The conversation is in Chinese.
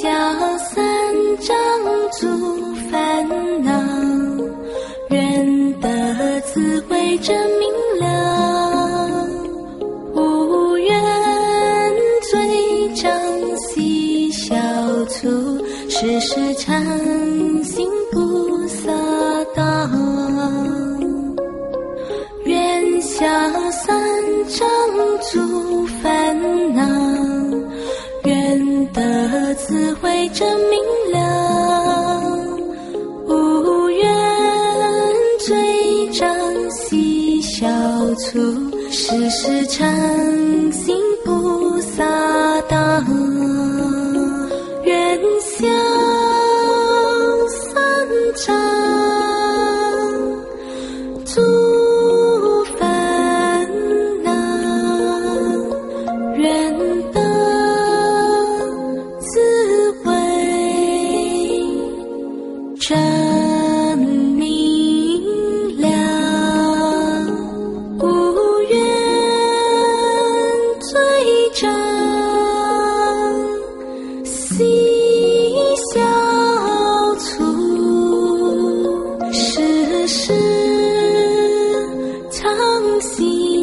消三障诸烦恼，愿得智慧真明了，无愿罪障悉消除，时时常行菩萨道，愿消三障诸烦恼，愿得智慧真明了，无愿罪障悉消除，时时常行菩萨道，愿消三障诸烦恼，愿得智慧真明了，无愿罪障悉消除，时时常行